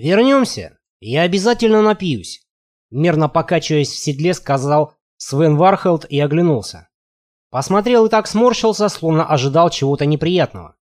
«Вернемся, я обязательно напьюсь», — мерно покачиваясь в седле, сказал Свен Вархелд и оглянулся. Посмотрел и так сморщился, словно ожидал чего-то неприятного.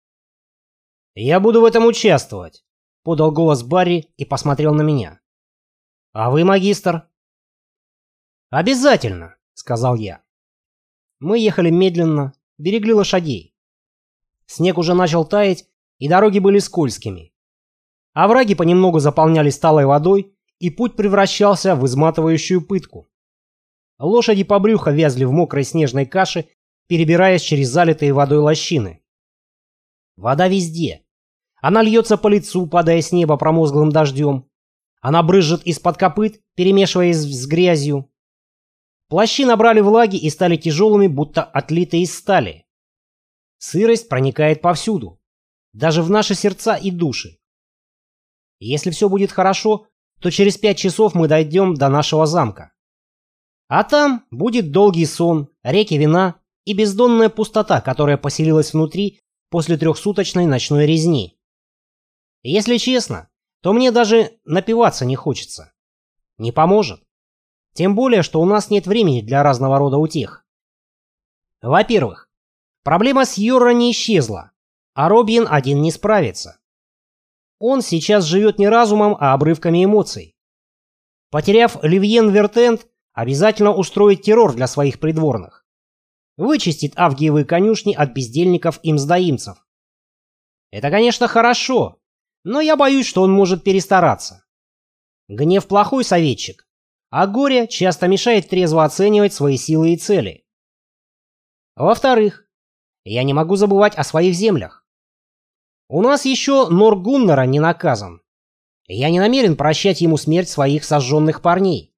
«Я буду в этом участвовать», — подал голос Барри и посмотрел на меня. «А вы, магистр?» «Обязательно», — сказал я. Мы ехали медленно, берегли лошадей. Снег уже начал таять, и дороги были скользкими. Овраги понемногу заполнялись талой водой, и путь превращался в изматывающую пытку. Лошади по брюхо вязли в мокрой снежной каше, перебираясь через залитые водой лощины. Вода везде. Она льется по лицу, падая с неба промозглым дождем. Она брызжет из-под копыт, перемешиваясь с грязью. Плащи набрали влаги и стали тяжелыми, будто отлитые из стали. Сырость проникает повсюду, даже в наши сердца и души. Если все будет хорошо, то через 5 часов мы дойдем до нашего замка. А там будет долгий сон, реки вина и бездонная пустота, которая поселилась внутри после 3-суточной ночной резни. Если честно, то мне даже напиваться не хочется. Не поможет. Тем более, что у нас нет времени для разного рода утех. Во-первых, проблема с Йорра не исчезла, а Робин один не справится. Он сейчас живет не разумом, а обрывками эмоций. Потеряв Ливьен Вертент, обязательно устроит террор для своих придворных. Вычистит авгиевые конюшни от бездельников и мздоимцев. Это, конечно, хорошо, но я боюсь, что он может перестараться. Гнев плохой советчик, а горе часто мешает трезво оценивать свои силы и цели. Во-вторых, я не могу забывать о своих землях. У нас еще Нор Гуннера не наказан. Я не намерен прощать ему смерть своих сожженных парней.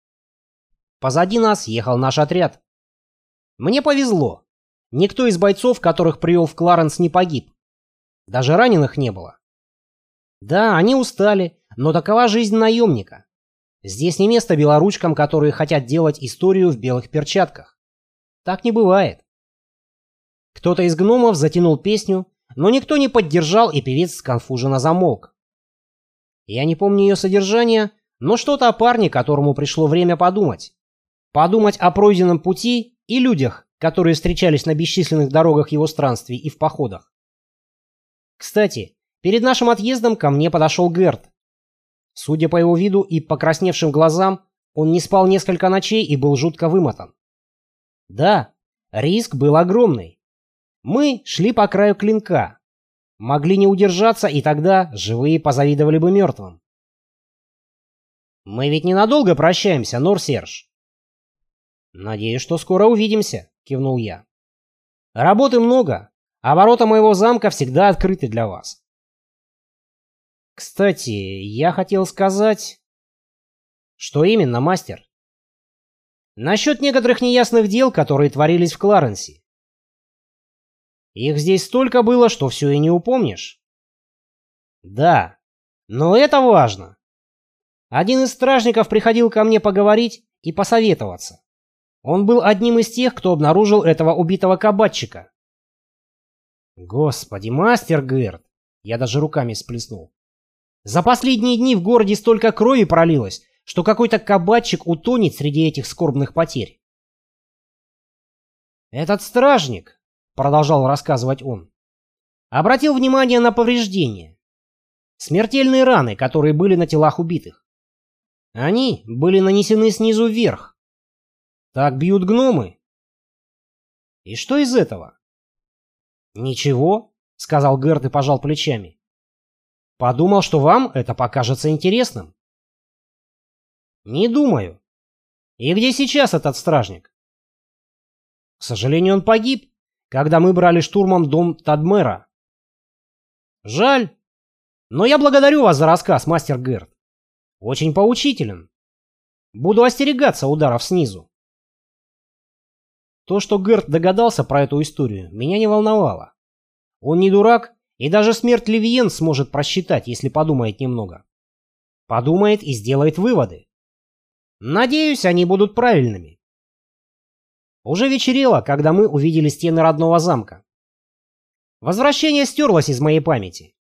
Позади нас ехал наш отряд. Мне повезло. Никто из бойцов, которых привел в Кларенс, не погиб. Даже раненых не было. Да, они устали, но такова жизнь наемника. Здесь не место белоручкам, которые хотят делать историю в белых перчатках. Так не бывает. Кто-то из гномов затянул песню, но никто не поддержал, и певец сконфуженно замолк. Я не помню ее содержание, но что-то о парне, которому пришло время подумать. Подумать о пройденном пути и людях, которые встречались на бесчисленных дорогах его странствий и в походах. Кстати, перед нашим отъездом ко мне подошел Герт. Судя по его виду и покрасневшим глазам, он не спал несколько ночей и был жутко вымотан. Да, риск был огромный. Мы шли по краю клинка. Могли не удержаться, и тогда живые позавидовали бы мертвым. «Мы ведь ненадолго прощаемся, Нор-Серж». «Надеюсь, что скоро увидимся», — кивнул я. «Работы много, а ворота моего замка всегда открыты для вас». «Кстати, я хотел сказать...» «Что именно, мастер?» «Насчет некоторых неясных дел, которые творились в Кларенсе. Их здесь столько было, что все и не упомнишь». «Да, но это важно. Один из стражников приходил ко мне поговорить и посоветоваться. Он был одним из тех, кто обнаружил этого убитого кабачика». «Господи, мастер Герт!» Я даже руками сплеснул. «За последние дни в городе столько крови пролилось, что какой-то кабачик утонет среди этих скорбных потерь». «Этот стражник», — продолжал рассказывать он, — обратил внимание на повреждения. Смертельные раны, которые были на телах убитых. Они были нанесены снизу вверх. Так бьют гномы. И что из этого?» «Ничего», — сказал Герт и пожал плечами. «Подумал, что вам это покажется интересным». «Не думаю. И где сейчас этот стражник?» «К сожалению, он погиб, когда мы брали штурмом дом Тадмера». «Жаль. Но я благодарю вас за рассказ, мастер Герт. Очень поучителен. Буду остерегаться ударов снизу». То, что Герт догадался про эту историю, меня не волновало. Он не дурак, и даже смерть Ливьен сможет просчитать, если подумает немного. Подумает и сделает выводы. Надеюсь, они будут правильными. Уже вечерело, когда мы увидели стены родного замка. Возвращение стерлось из моей памяти.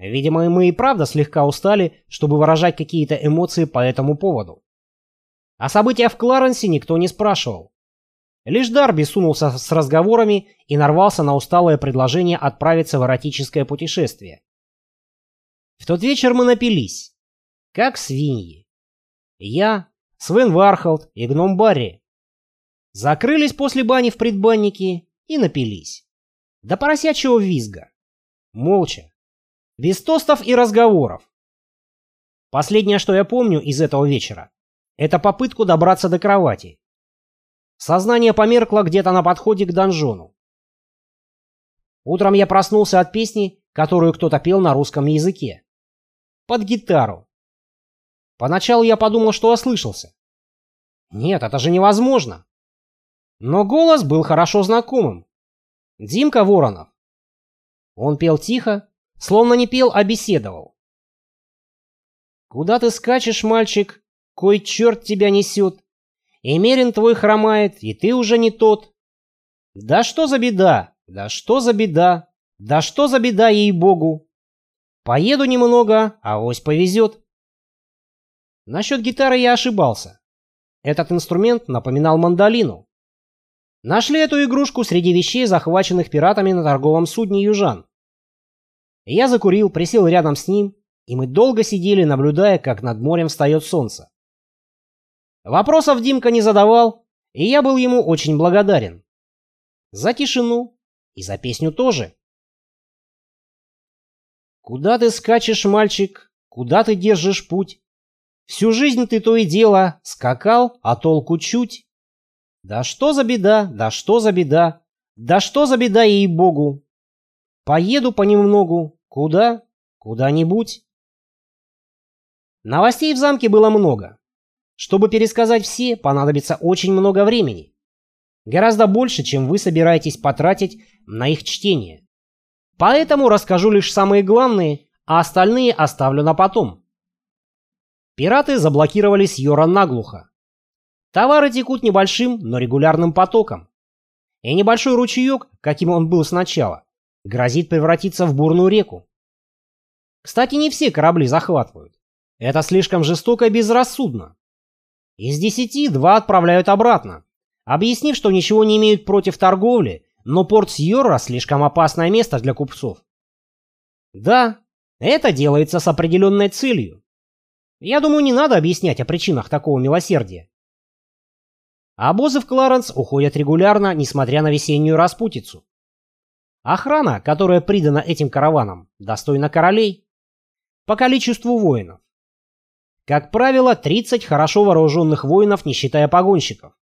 Видимо, мы и правда слегка устали, чтобы выражать какие-то эмоции по этому поводу. О событиях в Кларенсе никто не спрашивал. Лишь Дарби сунулся с разговорами и нарвался на усталое предложение отправиться в эротическое путешествие. В тот вечер мы напились, как свиньи. Я, Свен Вархолд и гном Барри. Закрылись после бани в предбаннике и напились. До поросячьего визга. Молча. Без тостов и разговоров. Последнее, что я помню из этого вечера, это попытку добраться до кровати. Сознание померкло где-то на подходе к донжону. Утром я проснулся от песни, которую кто-то пел на русском языке. Под гитару. Поначалу я подумал, что ослышался. Нет, это же невозможно. Но голос был хорошо знакомым. Димка Воронов. Он пел тихо, словно не пел, а беседовал. «Куда ты скачешь, мальчик? Кой черт тебя несет? И мерин твой хромает, и ты уже не тот. Да что за беда, да что за беда, да что за беда, ей-богу. Поеду немного, авось повезет». Насчет гитары я ошибался. Этот инструмент напоминал мандолину. Нашли эту игрушку среди вещей, захваченных пиратами на торговом судне «Южан». Я закурил, присел рядом с ним, и мы долго сидели, наблюдая, как над морем встает солнце. Вопросов Димка не задавал, и я был ему очень благодарен. За тишину и за песню тоже. «Куда ты скачешь, мальчик? Куда ты держишь путь? Всю жизнь ты то и дело скакал, а толку чуть. Да что за беда, да что за беда, да что за беда, ей-богу. Поеду понемногу, куда? Куда-нибудь». Новостей в замке было много. Чтобы пересказать все, понадобится очень много времени. Гораздо больше, чем вы собираетесь потратить на их чтение. Поэтому расскажу лишь самые главные, а остальные оставлю на потом. Пираты заблокировали Сьорра наглухо. Товары текут небольшим, но регулярным потоком. И небольшой ручеек, каким он был сначала, грозит превратиться в бурную реку. Кстати, не все корабли захватывают. Это слишком жестоко и безрассудно. Из 10 2 отправляют обратно, объяснив, что ничего не имеют против торговли, но порт Сьорра слишком опасное место для купцов. Да, это делается с определенной целью. Я думаю, не надо объяснять о причинах такого милосердия. Обозы в Кларенс уходят регулярно, несмотря на весеннюю распутицу. Охрана, которая придана этим караванам, достойна королей. По количеству воинов. Как правило, 30 хорошо вооруженных воинов, не считая погонщиков.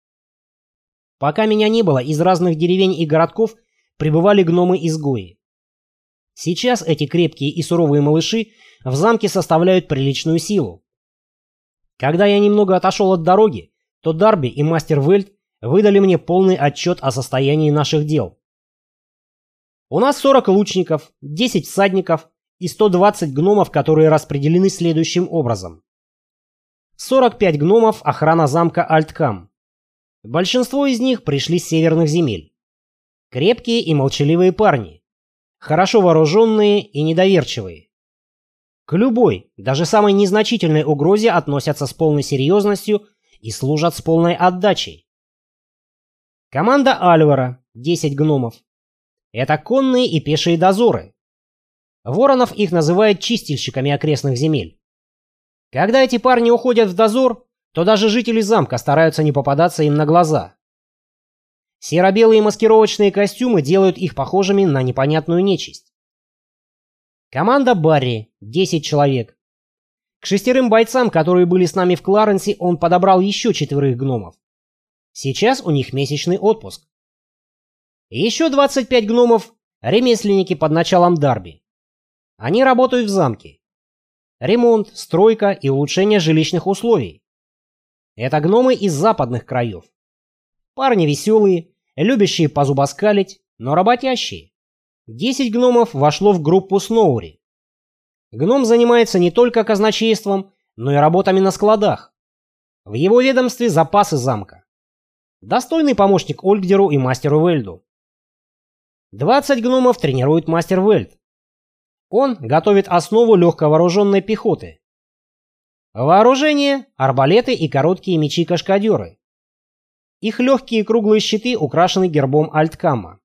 Пока меня не было, из разных деревень и городков прибывали гномы-изгои. Сейчас эти крепкие и суровые малыши в замке составляют приличную силу. Когда я немного отошел от дороги, то Дарби и мастер Вельт выдали мне полный отчет о состоянии наших дел. У нас 40 лучников, 10 всадников и 120 гномов, которые распределены следующим образом. 45 гномов охрана замка Альткам. Большинство из них пришли с северных земель. Крепкие и молчаливые парни. Хорошо вооруженные и недоверчивые. К любой, даже самой незначительной угрозе относятся с полной серьезностью и служат с полной отдачей. Команда Альвара, 10 гномов. Это конные и пешие дозоры. Воронов их называет чистильщиками окрестных земель. Когда эти парни уходят в дозор, то даже жители замка стараются не попадаться им на глаза. Серо-белые маскировочные костюмы делают их похожими на непонятную нечисть. Команда Барри, 10 человек. К 6 бойцам, которые были с нами в Кларенсе, он подобрал еще 4 гномов. Сейчас у них месячный отпуск. Еще 25 гномов – ремесленники под началом Дарби. Они работают в замке. Ремонт, стройка и улучшение жилищных условий. Это гномы из западных краев. Парни веселые, любящие позубоскалить, но работящие. 10 гномов вошло в группу Сноури. Гном занимается не только казначейством, но и работами на складах. В его ведомстве запасы замка. Достойный помощник Ольгдеру и мастеру Вельду. 20 гномов тренирует мастер Вельд. Он готовит основу легковооруженной пехоты. Вооружение – арбалеты и короткие мечи-кашкадеры. Их легкие круглые щиты украшены гербом Альткама.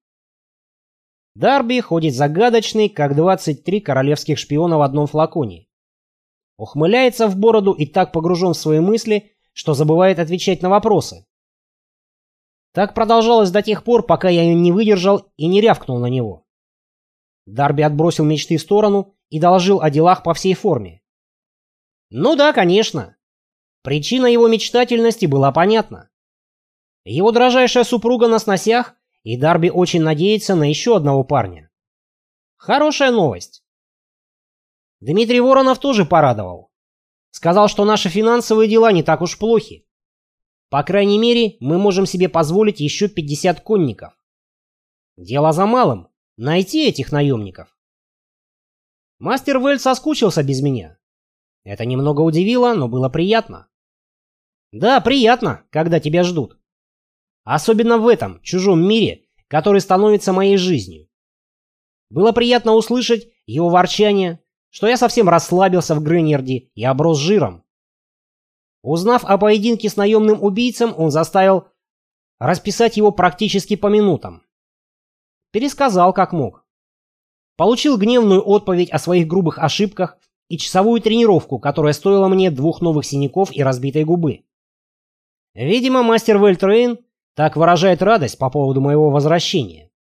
Дарби ходит загадочный, как 23 королевских шпиона в одном флаконе. Ухмыляется в бороду и так погружен в свои мысли, что забывает отвечать на вопросы. Так продолжалось до тех пор, пока я не выдержал и не рявкнул на него. Дарби отбросил мечты в сторону и доложил о делах по всей форме. Ну да, конечно. Причина его мечтательности была понятна. Его дрожайшая супруга на сносях, и Дарби очень надеется на еще одного парня. Хорошая новость. Дмитрий Воронов тоже порадовал. Сказал, что наши финансовые дела не так уж плохи. По крайней мере, мы можем себе позволить еще 50 конников. Дело за малым — найти этих наемников. Мастер Вэль соскучился без меня. Это немного удивило, но было приятно. Да, приятно, когда тебя ждут. Особенно в этом чужом мире, который становится моей жизнью. Было приятно услышать его ворчание, что я совсем расслабился в Грейнерде и оброс жиром. Узнав о поединке с наемным убийцем, он заставил расписать его практически по минутам. Пересказал как мог. Получил гневную отповедь о своих грубых ошибках и часовую тренировку, которая стоила мне 2 новых синяков и разбитой губы. Видимо, мастер Вельтрейн так выражает радость по поводу моего возвращения.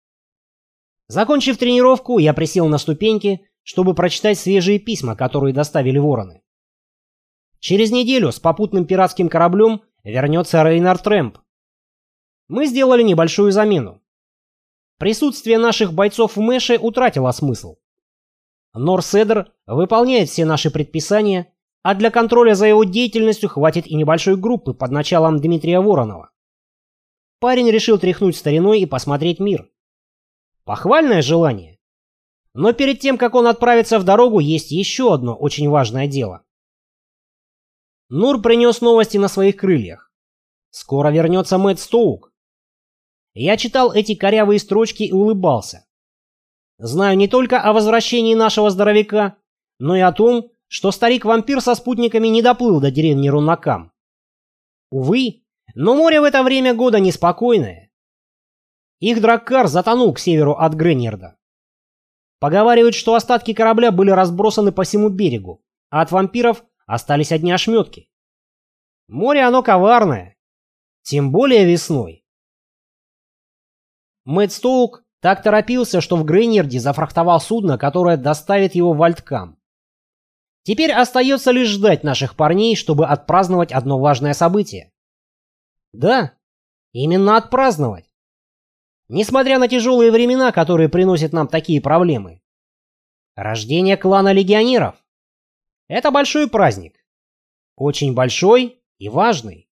Закончив тренировку, я присел на ступеньки, чтобы прочитать свежие письма, которые доставили вороны. Через неделю с попутным пиратским кораблем вернется Рейнар Трэмп. Мы сделали небольшую замену. Присутствие наших бойцов в Мэше утратило смысл. Норседер выполняет все наши предписания, а для контроля за его деятельностью хватит и небольшой группы под началом Дмитрия Воронова. Парень решил тряхнуть стариной и посмотреть мир. Похвальное желание. Но перед тем, как он отправится в дорогу, есть еще одно очень важное дело. Нур принес новости на своих крыльях. Скоро вернется Мэтт Стоук. Я читал эти корявые строчки и улыбался. Знаю не только о возвращении нашего здоровяка, но и о том, что старик-вампир со спутниками не доплыл до деревни Рунакам. Увы, но море в это время года неспокойное. Их драккар затонул к северу от Грейнерда. Поговаривают, что остатки корабля были разбросаны по всему берегу, а от вампиров остались одни ошметки. Море оно коварное, тем более весной. Мэтт Стоук так торопился, что в Грейнерде зафрахтовал судно, которое доставит его в Альткам. Теперь остается лишь ждать наших парней, чтобы отпраздновать одно важное событие. Да, именно отпраздновать. Несмотря на тяжелые времена, которые приносят нам такие проблемы. Рождение клана легионеров. Это большой праздник. Очень большой и важный.